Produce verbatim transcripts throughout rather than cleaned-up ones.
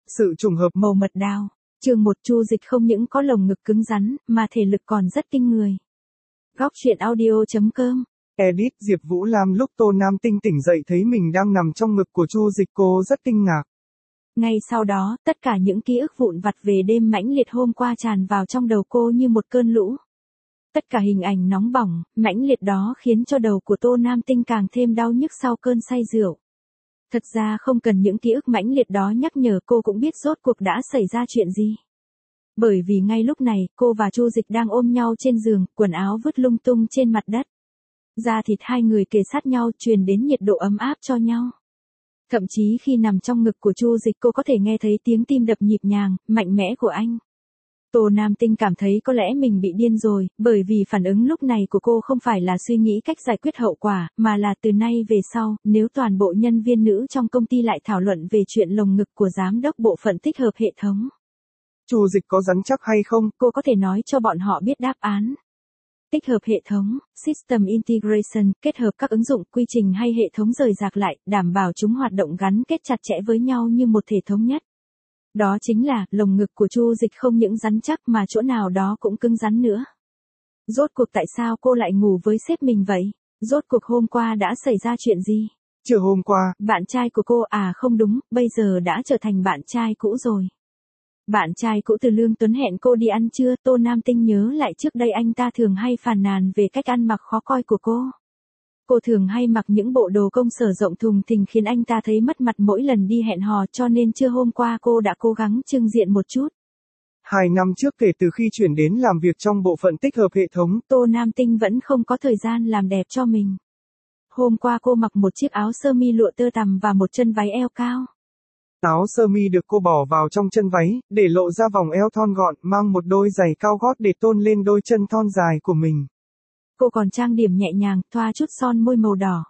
Sự trùng hợp màu mật đào. Chương một Chu Dịch không những có lồng ngực cứng rắn, mà thể lực còn rất kinh người. Góc truyện audio chấm com. Edit Diệp Vũ Lam lúc Tô Nam Tinh tỉnh dậy thấy mình đang nằm trong ngực của Chu Dịch cô rất kinh ngạc. Ngay sau đó, tất cả những ký ức vụn vặt về đêm mãnh liệt hôm qua tràn vào trong đầu cô như một cơn lũ. Tất cả hình ảnh nóng bỏng, mãnh liệt đó khiến cho đầu của Tô Nam Tinh càng thêm đau nhức sau cơn say rượu. Thật ra không cần những ký ức mãnh liệt đó nhắc nhở cô cũng biết rốt cuộc đã xảy ra chuyện gì. Bởi vì ngay lúc này, cô và Chu Dịch đang ôm nhau trên giường, quần áo vứt lung tung trên mặt đất. Da thịt hai người kề sát nhau truyền đến nhiệt độ ấm áp cho nhau. Thậm chí khi nằm trong ngực của Chu Dịch cô có thể nghe thấy tiếng tim đập nhịp nhàng, mạnh mẽ của anh. Tô Nam Tinh cảm thấy có lẽ mình bị điên rồi, bởi vì phản ứng lúc này của cô không phải là suy nghĩ cách giải quyết hậu quả, mà là từ nay về sau, nếu toàn bộ nhân viên nữ trong công ty lại thảo luận về chuyện lồng ngực của giám đốc bộ phận tích hợp hệ thống. Chu Dịch có rắn chắc hay không? Cô có thể nói cho bọn họ biết đáp án. Tích hợp hệ thống, System Integration, kết hợp các ứng dụng, quy trình hay hệ thống rời rạc lại, đảm bảo chúng hoạt động gắn kết chặt chẽ với nhau như một thể thống nhất. Đó chính là, lồng ngực của Chu Dịch không những rắn chắc mà chỗ nào đó cũng cứng rắn nữa. Rốt cuộc tại sao cô lại ngủ với sếp mình vậy? Rốt cuộc hôm qua đã xảy ra chuyện gì? Chiều hôm qua, bạn trai của cô à không đúng, bây giờ đã trở thành bạn trai cũ rồi. Bạn trai cũ Từ Lương Tuấn hẹn cô đi ăn trưa, Tô Nam Tinh nhớ lại trước đây anh ta thường hay phàn nàn về cách ăn mặc khó coi của cô. Cô thường hay mặc những bộ đồ công sở rộng thùng thình khiến anh ta thấy mất mặt mỗi lần đi hẹn hò, cho nên trưa hôm qua cô đã cố gắng trưng diện một chút. Hai năm trước kể từ khi chuyển đến làm việc trong bộ phận tích hợp hệ thống, Tô Nam Tinh vẫn không có thời gian làm đẹp cho mình. Hôm qua cô mặc một chiếc áo sơ mi lụa tơ tằm và một chân váy eo cao. Áo sơ mi được cô bỏ vào trong chân váy, để lộ ra vòng eo thon gọn, mang một đôi giày cao gót để tôn lên đôi chân thon dài của mình. Cô còn trang điểm nhẹ nhàng, thoa chút son môi màu đỏ.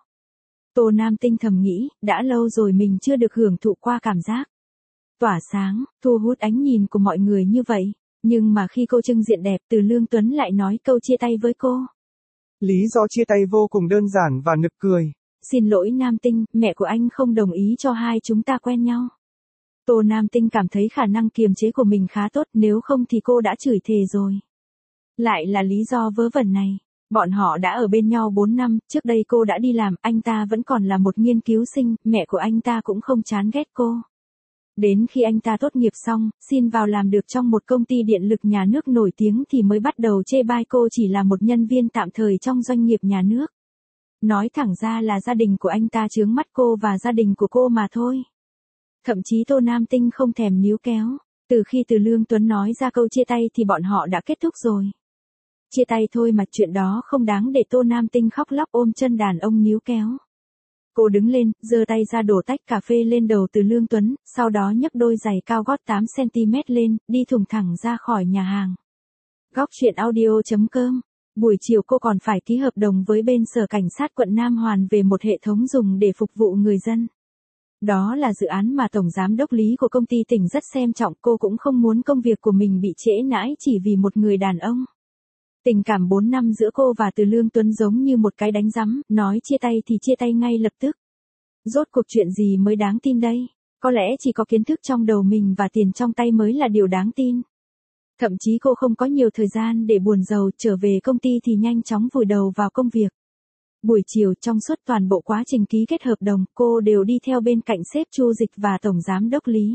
Tô Nam Tinh thầm nghĩ, đã lâu rồi mình chưa được hưởng thụ qua cảm giác tỏa sáng, thu hút ánh nhìn của mọi người như vậy. Nhưng mà khi cô trưng diện đẹp, Từ Lương Tuấn lại nói câu chia tay với cô. Lý do chia tay vô cùng đơn giản và nực cười. Xin lỗi Nam Tinh, mẹ của anh không đồng ý cho hai chúng ta quen nhau. Tô Nam Tinh cảm thấy khả năng kiềm chế của mình khá tốt, nếu không thì cô đã chửi thề rồi. Lại là lý do vớ vẩn này. Bọn họ đã ở bên nhau bốn năm, trước đây cô đã đi làm, anh ta vẫn còn là một nghiên cứu sinh, mẹ của anh ta cũng không chán ghét cô. Đến khi anh ta tốt nghiệp xong, xin vào làm được trong một công ty điện lực nhà nước nổi tiếng thì mới bắt đầu chê bai cô chỉ là một nhân viên tạm thời trong doanh nghiệp nhà nước. Nói thẳng ra là gia đình của anh ta chướng mắt cô và gia đình của cô mà thôi. Thậm chí Tô Nam Tinh không thèm níu kéo. Từ khi Từ Lương Tuấn nói ra câu chia tay thì bọn họ đã kết thúc rồi. Chia tay thôi mà chuyện đó không đáng để Tô Nam Tinh khóc lóc ôm chân đàn ông níu kéo. Cô đứng lên, giơ tay ra đổ tách cà phê lên đầu Từ Lương Tuấn, sau đó nhấc đôi giày cao gót tám xăng ti mét lên, đi thùng thẳng ra khỏi nhà hàng. Góc truyện audio chấm com. Buổi chiều cô còn phải ký hợp đồng với bên sở cảnh sát quận Nam Hoàn về một hệ thống dùng để phục vụ người dân. Đó là dự án mà Tổng Giám đốc Lý của công ty tỉnh rất xem trọng, cô cũng không muốn công việc của mình bị trễ nải chỉ vì một người đàn ông. Tình cảm bốn năm giữa cô và Từ Lương Tuấn giống như một cái đánh rắm, nói chia tay thì chia tay ngay lập tức. Rốt cuộc chuyện gì mới đáng tin đây? Có lẽ chỉ có kiến thức trong đầu mình và tiền trong tay mới là điều đáng tin. Thậm chí cô không có nhiều thời gian để buồn rầu, trở về công ty thì nhanh chóng vùi đầu vào công việc. Buổi chiều trong suốt toàn bộ quá trình ký kết hợp đồng, cô đều đi theo bên cạnh sếp Chu Dịch và Tổng Giám đốc Lý.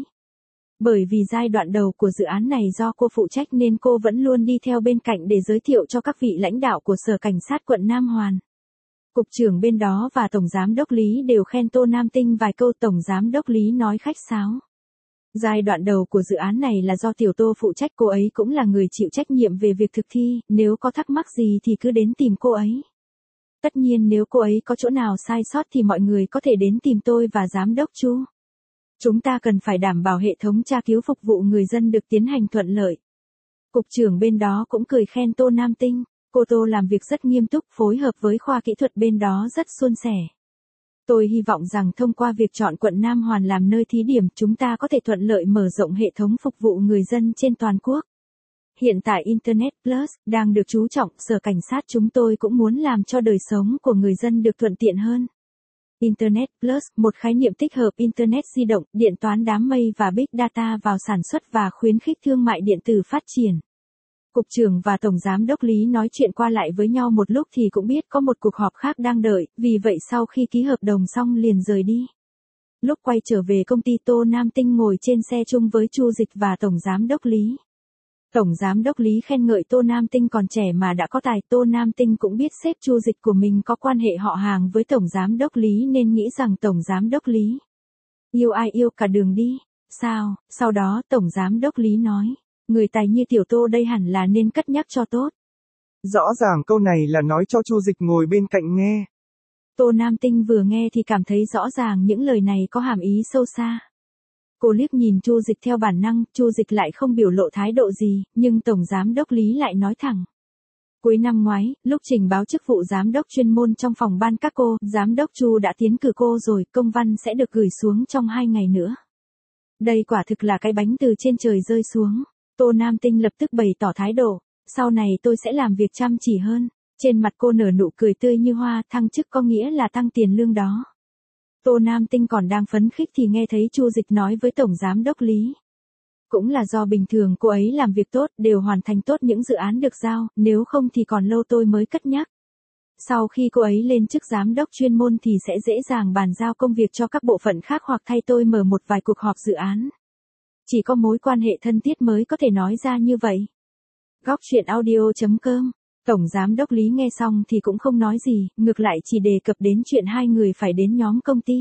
Bởi vì giai đoạn đầu của dự án này do cô phụ trách nên cô vẫn luôn đi theo bên cạnh để giới thiệu cho các vị lãnh đạo của Sở Cảnh sát quận Nam Hoàn. Cục trưởng bên đó và Tổng Giám đốc Lý đều khen Tô Nam Tinh vài câu. Tổng Giám đốc Lý nói khách sáo. Giai đoạn đầu của dự án này là do Tiểu Tô phụ trách, cô ấy cũng là người chịu trách nhiệm về việc thực thi, nếu có thắc mắc gì thì cứ đến tìm cô ấy. Tất nhiên nếu cô ấy có chỗ nào sai sót thì mọi người có thể đến tìm tôi và Giám đốc Chu. Chúng ta cần phải đảm bảo hệ thống tra cứu phục vụ người dân được tiến hành thuận lợi. Cục trưởng bên đó cũng cười khen Tô Nam Tinh, cô Tô làm việc rất nghiêm túc, phối hợp với khoa kỹ thuật bên đó rất suôn sẻ. Tôi hy vọng rằng thông qua việc chọn quận Nam Hoàn làm nơi thí điểm, chúng ta có thể thuận lợi mở rộng hệ thống phục vụ người dân trên toàn quốc. Hiện tại Internet Plus đang được chú trọng, Sở Cảnh sát chúng tôi cũng muốn làm cho đời sống của người dân được thuận tiện hơn. Internet Plus, một khái niệm tích hợp Internet di động, điện toán đám mây và Big Data vào sản xuất và khuyến khích thương mại điện tử phát triển. Cục trưởng và Tổng Giám đốc Lý nói chuyện qua lại với nhau một lúc thì cũng biết có một cuộc họp khác đang đợi, vì vậy sau khi ký hợp đồng xong liền rời đi. Lúc quay trở về công ty, Tô Nam Tinh ngồi trên xe chung với Chu Dịch và Tổng Giám đốc Lý. Tổng Giám đốc Lý khen ngợi Tô Nam Tinh còn trẻ mà đã có tài. Tô Nam Tinh cũng biết sếp Chu Dịch của mình có quan hệ họ hàng với Tổng Giám đốc Lý nên nghĩ rằng Tổng Giám đốc Lý yêu ai yêu cả đường đi. Sao? Sau đó Tổng Giám đốc Lý nói, người tài như tiểu Tô đây hẳn là nên cất nhắc cho tốt. Rõ ràng câu này là nói cho Chu Dịch ngồi bên cạnh nghe. Tô Nam Tinh vừa nghe thì cảm thấy rõ ràng những lời này có hàm ý sâu xa. Cô liếc nhìn Chu Dịch theo bản năng, Chu Dịch lại không biểu lộ thái độ gì, nhưng Tổng Giám đốc Lý lại nói thẳng. Cuối năm ngoái, lúc trình báo chức vụ giám đốc chuyên môn trong phòng ban các cô, Giám đốc Chu đã tiến cử cô rồi, công văn sẽ được gửi xuống trong hai ngày nữa. Đây quả thực là cái bánh từ trên trời rơi xuống. Tô Nam Tinh lập tức bày tỏ thái độ, sau này tôi sẽ làm việc chăm chỉ hơn. Trên mặt cô nở nụ cười tươi như hoa, thăng chức có nghĩa là tăng tiền lương đó. Tô Nam Tinh còn đang phấn khích thì nghe thấy Chu Dịch nói với Tổng Giám đốc Lý. Cũng là do bình thường cô ấy làm việc tốt, đều hoàn thành tốt những dự án được giao, nếu không thì còn lâu tôi mới cất nhắc. Sau khi cô ấy lên chức giám đốc chuyên môn thì sẽ dễ dàng bàn giao công việc cho các bộ phận khác hoặc thay tôi mở một vài cuộc họp dự án. Chỉ có mối quan hệ thân thiết mới có thể nói ra như vậy. Góc truyện audio chấm com. Tổng Giám đốc Lý nghe xong thì cũng không nói gì, ngược lại chỉ đề cập đến chuyện hai người phải đến nhóm công ty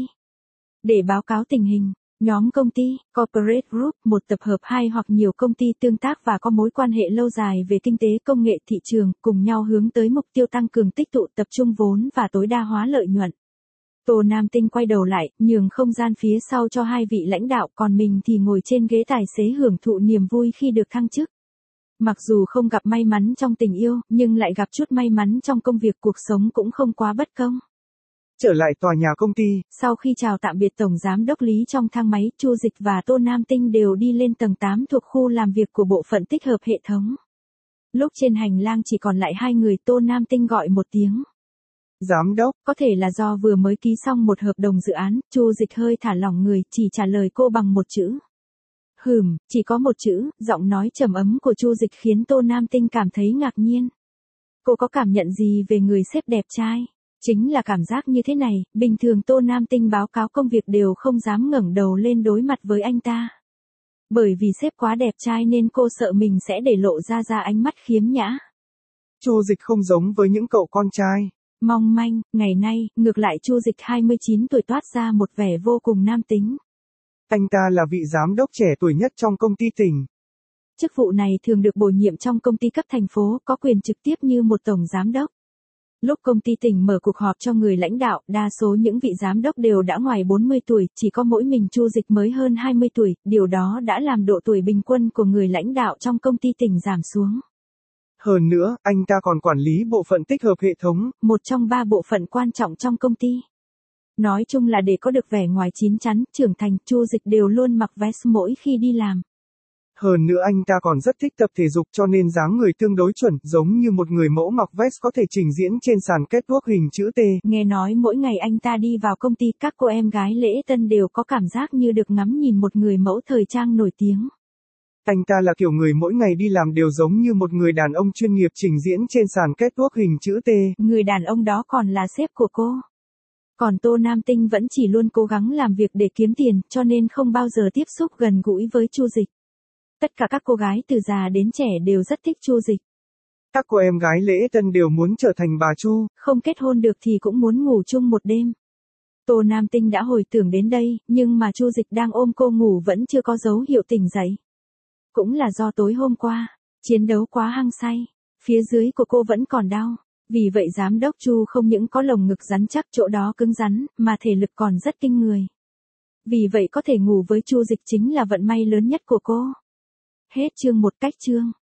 để báo cáo tình hình. Nhóm công ty, Corporate Group, một tập hợp hai hoặc nhiều công ty tương tác và có mối quan hệ lâu dài về kinh tế, công nghệ, thị trường, cùng nhau hướng tới mục tiêu tăng cường tích tụ, tập trung vốn và tối đa hóa lợi nhuận. Tô Nam Tinh quay đầu lại, nhường không gian phía sau cho hai vị lãnh đạo, còn mình thì ngồi trên ghế tài xế hưởng thụ niềm vui khi được thăng chức. Mặc dù không gặp may mắn trong tình yêu, nhưng lại gặp chút may mắn trong công việc, cuộc sống cũng không quá bất công. Trở lại tòa nhà công ty. Sau khi chào tạm biệt Tổng Giám đốc Lý trong thang máy, Chu Dịch và Tô Nam Tinh đều đi lên tầng tám thuộc khu làm việc của bộ phận tích hợp hệ thống. Lúc trên hành lang chỉ còn lại hai người, Tô Nam Tinh gọi một tiếng. Giám đốc. Có thể là do vừa mới ký xong một hợp đồng dự án, Chu Dịch hơi thả lỏng người, chỉ trả lời cô bằng một chữ. Hừm, chỉ có một chữ. Giọng nói trầm ấm của Chu Dịch khiến Tô Nam Tinh cảm thấy ngạc nhiên. Cô có cảm nhận gì về người sếp đẹp trai? Chính là cảm giác như thế này, bình thường Tô Nam Tinh báo cáo công việc đều không dám ngẩng đầu lên đối mặt với anh ta. Bởi vì sếp quá đẹp trai nên cô sợ mình sẽ để lộ ra ra ánh mắt khiếm nhã. Chu Dịch không giống với những cậu con trai mong manh, ngày nay, ngược lại Chu Dịch hai mươi chín tuổi toát ra một vẻ vô cùng nam tính. Anh ta là vị giám đốc trẻ tuổi nhất trong công ty tỉnh. Chức vụ này thường được bổ nhiệm trong công ty cấp thành phố, có quyền trực tiếp như một tổng giám đốc. Lúc công ty tỉnh mở cuộc họp cho người lãnh đạo, đa số những vị giám đốc đều đã ngoài bốn mươi tuổi, chỉ có mỗi mình Chu Dịch mới hơn hai mươi tuổi, điều đó đã làm độ tuổi bình quân của người lãnh đạo trong công ty tỉnh giảm xuống. Hơn nữa, anh ta còn quản lý bộ phận tích hợp hệ thống, một trong ba bộ phận quan trọng trong công ty. Nói chung là để có được vẻ ngoài chín chắn, trưởng thành, Chu Dịch đều luôn mặc vest mỗi khi đi làm. Hơn nữa anh ta còn rất thích tập thể dục cho nên dáng người tương đối chuẩn, giống như một người mẫu mặc vest có thể trình diễn trên sàn catwalk hình chữ T. Nghe nói mỗi ngày anh ta đi vào công ty, các cô em gái lễ tân đều có cảm giác như được ngắm nhìn một người mẫu thời trang nổi tiếng. Anh ta là kiểu người mỗi ngày đi làm đều giống như một người đàn ông chuyên nghiệp trình diễn trên sàn catwalk hình chữ T. Người đàn ông đó còn là sếp của cô. Còn Tô Nam Tinh vẫn chỉ luôn cố gắng làm việc để kiếm tiền, cho nên không bao giờ tiếp xúc gần gũi với Chu Dịch. Tất cả các cô gái từ già đến trẻ đều rất thích Chu Dịch. Các cô em gái lễ tân đều muốn trở thành bà Chu. Không kết hôn được thì cũng muốn ngủ chung một đêm. Tô Nam Tinh đã hồi tưởng đến đây, nhưng mà Chu Dịch đang ôm cô ngủ vẫn chưa có dấu hiệu tỉnh dậy. Cũng là do tối hôm qua, chiến đấu quá hăng say, phía dưới của cô vẫn còn đau. Vì vậy giám đốc Chu không những có lồng ngực rắn chắc, chỗ đó cứng rắn, mà thể lực còn rất kinh người. Vì vậy có thể ngủ với Chu Dịch chính là vận may lớn nhất của cô. Hết chương một cách chương.